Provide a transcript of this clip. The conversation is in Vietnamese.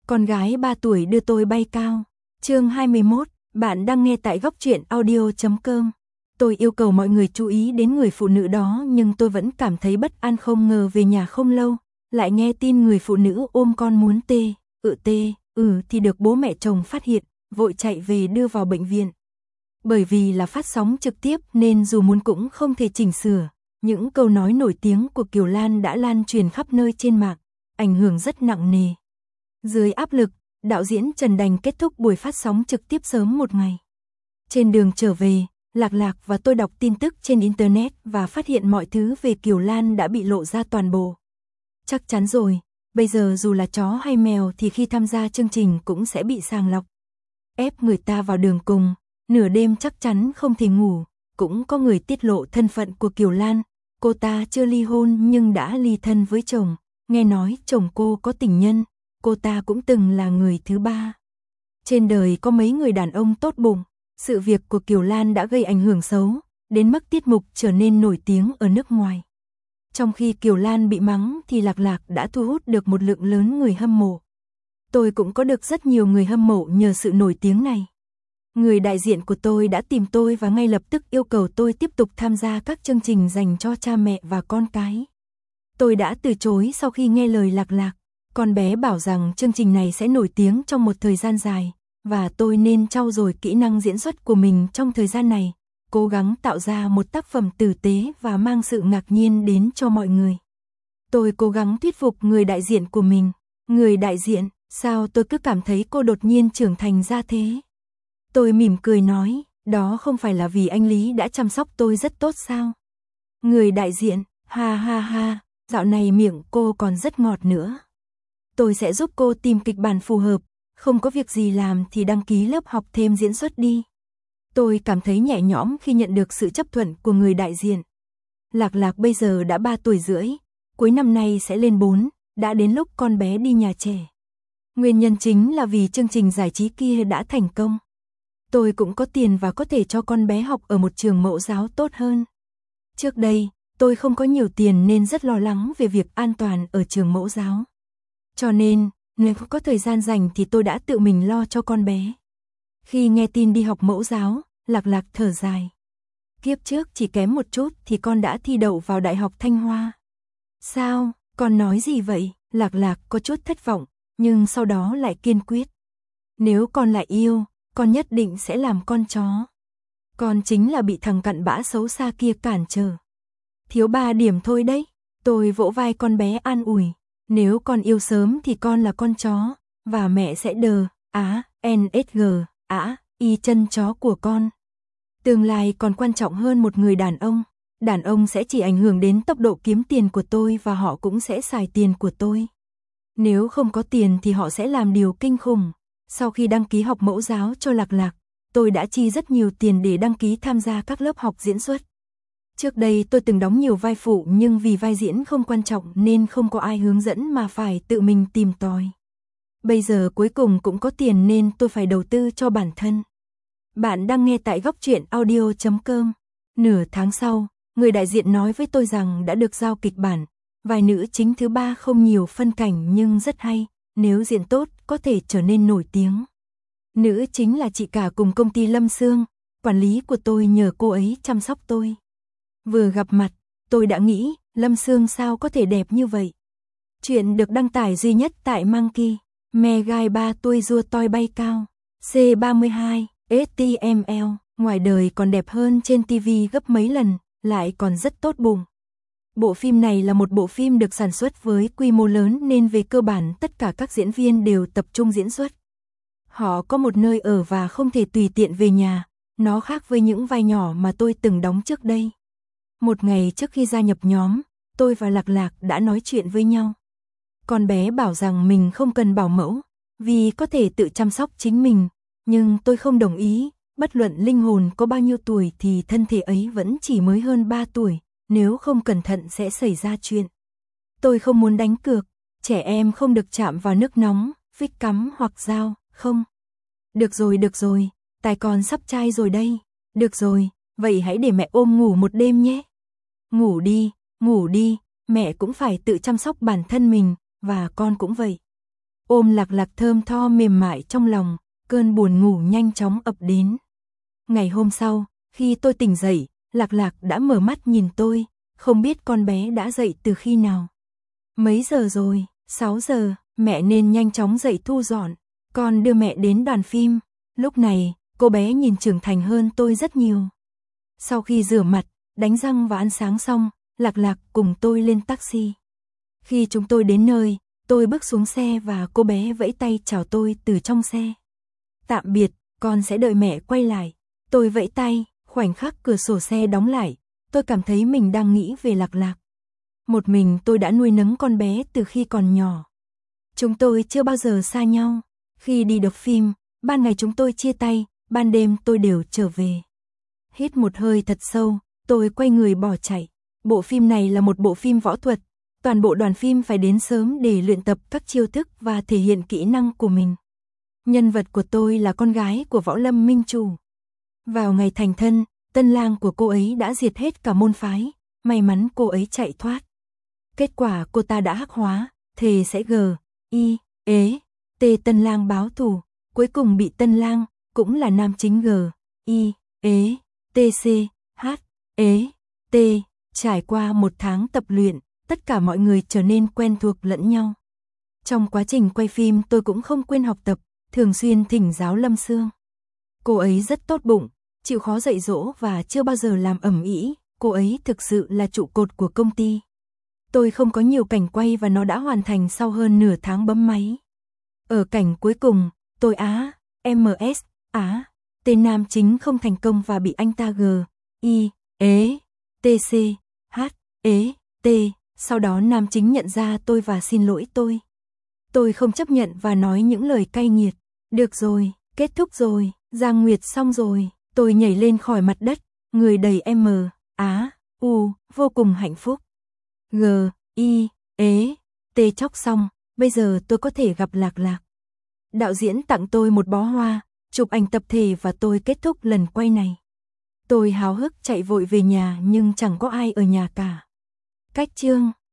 Con gái 3 tuổi đưa tôi bay cao. Chương 21, bạn đang nghe tại goctruyện.audio.com. Tôi yêu cầu mọi người chú ý đến người phụ nữ đó nhưng tôi vẫn cảm thấy bất an, không ngờ về nhà không lâu, lại nghe tin người phụ nữ ôm con muốn thì được bố mẹ chồng phát hiện, vội chạy về đưa vào bệnh viện. Bởi vì là phát sóng trực tiếp nên dù muốn cũng không thể chỉnh sửa, những câu nói nổi tiếng của Kiều Lan đã lan truyền khắp nơi trên mạng, ảnh hưởng rất nặng nề. Dưới áp lực, đạo diễn Trần đành kết thúc buổi phát sóng trực tiếp sớm một ngày. Trên đường trở về, Lạc và tôi đọc tin tức trên Internet và phát hiện mọi thứ về Kiều Lan đã bị lộ ra toàn bộ. Chắc chắn rồi, bây giờ dù là chó hay mèo thì khi tham gia chương trình cũng sẽ bị sàng lọc. Ép người ta vào đường cùng, nửa đêm chắc chắn không thể ngủ. Cũng có người tiết lộ thân phận của Kiều Lan, cô ta chưa ly hôn nhưng đã ly thân với chồng, nghe nói chồng cô có tình nhân, cô ta cũng từng là người thứ ba. Trên đời có mấy người đàn ông tốt bụng, sự việc của Kiều Lan đã gây ảnh hưởng xấu, đến mức tiết mục trở nên nổi tiếng ở nước ngoài. Trong khi Kiều Lan bị mắng thì Lạc đã thu hút được một lượng lớn người hâm mộ. Tôi cũng có được rất nhiều người hâm mộ nhờ sự nổi tiếng này. Người đại diện của tôi đã tìm tôi và ngay lập tức yêu cầu tôi tiếp tục tham gia các chương trình dành cho cha mẹ và con cái. Tôi đã từ chối sau khi nghe lời Lạc. Con bé bảo rằng chương trình này sẽ nổi tiếng trong một thời gian dài, và tôi nên trau dồi kỹ năng diễn xuất của mình trong thời gian này, cố gắng tạo ra một tác phẩm tử tế và mang sự ngạc nhiên đến cho mọi người. Tôi cố gắng thuyết phục người đại diện của mình. Người đại diện, sao tôi cứ cảm thấy cô đột nhiên trưởng thành ra thế? Tôi mỉm cười nói, đó không phải là vì anh Lý đã chăm sóc tôi rất tốt sao? Người đại diện, ha, dạo này miệng cô còn rất ngọt nữa. Tôi sẽ giúp cô tìm kịch bản phù hợp, không có việc gì làm thì đăng ký lớp học thêm diễn xuất đi. Tôi cảm thấy nhẹ nhõm khi nhận được sự chấp thuận của người đại diện. Lạc bây giờ đã 3 tuổi rưỡi, cuối năm nay sẽ lên 4, đã đến lúc con bé đi nhà trẻ. Nguyên nhân chính là vì chương trình giải trí kia đã thành công. Tôi cũng có tiền và có thể cho con bé học ở một trường mẫu giáo tốt hơn. Trước đây, tôi không có nhiều tiền nên rất lo lắng về việc an toàn ở trường mẫu giáo. Cho nên, nếu có thời gian rảnh thì tôi đã tự mình lo cho con bé. Khi nghe tin đi học mẫu giáo, Lạc thở dài. Kiếp trước chỉ kém một chút thì con đã thi đậu vào Đại học Thanh Hoa. Sao, con nói gì vậy? Lạc có chút thất vọng, nhưng sau đó lại kiên quyết. Nếu con lại yêu, con nhất định sẽ làm con chó. Con chính là bị thằng cặn bã xấu xa kia cản trở. Thiếu 3 điểm thôi đấy. Tôi vỗ vai con bé an ủi. Nếu con yêu sớm thì con là con chó, và mẹ sẽ NSG, y chân chó của con. Tương lai còn quan trọng hơn một người đàn ông. Đàn ông sẽ chỉ ảnh hưởng đến tốc độ kiếm tiền của tôi và họ cũng sẽ xài tiền của tôi. Nếu không có tiền thì họ sẽ làm điều kinh khủng. Sau khi đăng ký học mẫu giáo cho Lạc, tôi đã chi rất nhiều tiền để đăng ký tham gia các lớp học diễn xuất. Trước đây tôi từng đóng nhiều vai phụ nhưng vì vai diễn không quan trọng nên không có ai hướng dẫn mà phải tự mình tìm tòi. Bây giờ cuối cùng cũng có tiền nên tôi phải đầu tư cho bản thân. Bạn đang nghe tại goctruyện.audio.com. Nửa tháng sau, người đại diện nói với tôi rằng đã được giao kịch bản. Vai nữ chính thứ 3 không nhiều phân cảnh nhưng rất hay, nếu diễn tốt có thể trở nên nổi tiếng. Nữ chính là chị cả cùng công ty Lâm Sương, quản lý của tôi nhờ cô ấy chăm sóc tôi. Vừa gặp mặt, tôi đã nghĩ, Lâm Sương sao có thể đẹp như vậy. Chuyện được đăng tải duy nhất tại Monkey, mẹ gái 3 tuổi rùa toi bay cao, C32, HTML, ngoài đời còn đẹp hơn trên TV gấp mấy lần, lại còn rất tốt bụng. Bộ phim này là một bộ phim được sản xuất với quy mô lớn nên về cơ bản tất cả các diễn viên đều tập trung diễn xuất. Họ có một nơi ở và không thể tùy tiện về nhà, nó khác với những vai nhỏ mà tôi từng đóng trước đây. Một ngày trước khi gia nhập nhóm, tôi và Lạc đã nói chuyện với nhau. Con bé bảo rằng mình không cần bảo mẫu, vì có thể tự chăm sóc chính mình, nhưng tôi không đồng ý, bất luận linh hồn có bao nhiêu tuổi thì thân thể ấy vẫn chỉ mới hơn 3 tuổi, nếu không cẩn thận sẽ xảy ra chuyện. Tôi không muốn đánh cược, trẻ em không được chạm vào nước nóng, vích cắm hoặc dao, không. Được rồi, tài con sắp chai rồi đây. Được rồi, vậy hãy để mẹ ôm ngủ một đêm nhé. Ngủ đi, mẹ cũng phải tự chăm sóc bản thân mình, và con cũng vậy. ôm Lạc Lạc thơm tho mềm mại trong lòng, cơn buồn ngủ nhanh chóng ập đến. Ngày hôm sau, khi tôi tỉnh dậy, Lạc Lạc đã mở mắt nhìn tôi, không biết con bé đã dậy từ khi nào. Mấy giờ rồi? 6 giờ, mẹ nên nhanh chóng dậy thu dọn, con đưa mẹ đến đoàn phim. Lúc này, cô bé nhìn trưởng thành hơn tôi rất nhiều. Sau khi rửa mặt, đánh răng và ăn sáng xong, Lạc Lạc cùng tôi lên taxi. Khi chúng tôi đến nơi, tôi bước xuống xe và cô bé vẫy tay chào tôi từ trong xe. Tạm biệt, con sẽ đợi mẹ quay lại. Tôi vẫy tay, khoảnh khắc cửa sổ xe đóng lại, tôi cảm thấy mình đang nghĩ về Lạc Lạc. Một mình tôi đã nuôi nấng con bé từ khi còn nhỏ. Chúng tôi chưa bao giờ xa nhau. Khi đi đọc phim, ban ngày chúng tôi chia tay, ban đêm tôi đều trở về. Hít một hơi thật sâu, tôi quay người bỏ chạy. Bộ phim này là một bộ phim võ thuật. Toàn bộ đoàn phim phải đến sớm để luyện tập các chiêu thức và thể hiện kỹ năng của mình. Nhân vật của tôi là con gái của võ lâm minh chủ. Vào ngày thành thân, tân lang của cô ấy đã diệt hết cả môn phái, may mắn cô ấy chạy thoát. Kết quả cô ta đã hắc hóa, thề sẽ G.I.E.T tân lang báo thù, cuối cùng bị tân lang, cũng là nam chính G.I.E.T.C.H.E.T. Trải qua 1 tháng tập luyện, tất cả mọi người trở nên quen thuộc lẫn nhau. Trong quá trình quay phim tôi cũng không quên học tập, thường xuyên thỉnh giáo Lâm Sương. Cô ấy rất tốt bụng, chịu khó dạy dỗ và chưa bao giờ làm ầm ĩ, cô ấy thực sự là trụ cột của công ty. Tôi không có nhiều cảnh quay và nó đã hoàn thành sau hơn nửa tháng bấm máy. Ở cảnh cuối cùng, tôi tên nam chính không thành công và bị anh ta G.I.E.T.C.H.E.T. Sau đó nam chính nhận ra tôi và xin lỗi tôi. Tôi không chấp nhận và nói những lời cay nghiệt. Được rồi, kết thúc rồi, Giang Nguyệt xong rồi. Tôi nhảy lên khỏi mặt đất, người đầy vô cùng hạnh phúc. G.I.E.T. chóc xong, bây giờ tôi có thể gặp Lạc Lạc. Đạo diễn tặng tôi một bó hoa, chụp ảnh tập thể và tôi kết thúc lần quay này. Tôi háo hức chạy vội về nhà nhưng chẳng có ai ở nhà cả. Cách chương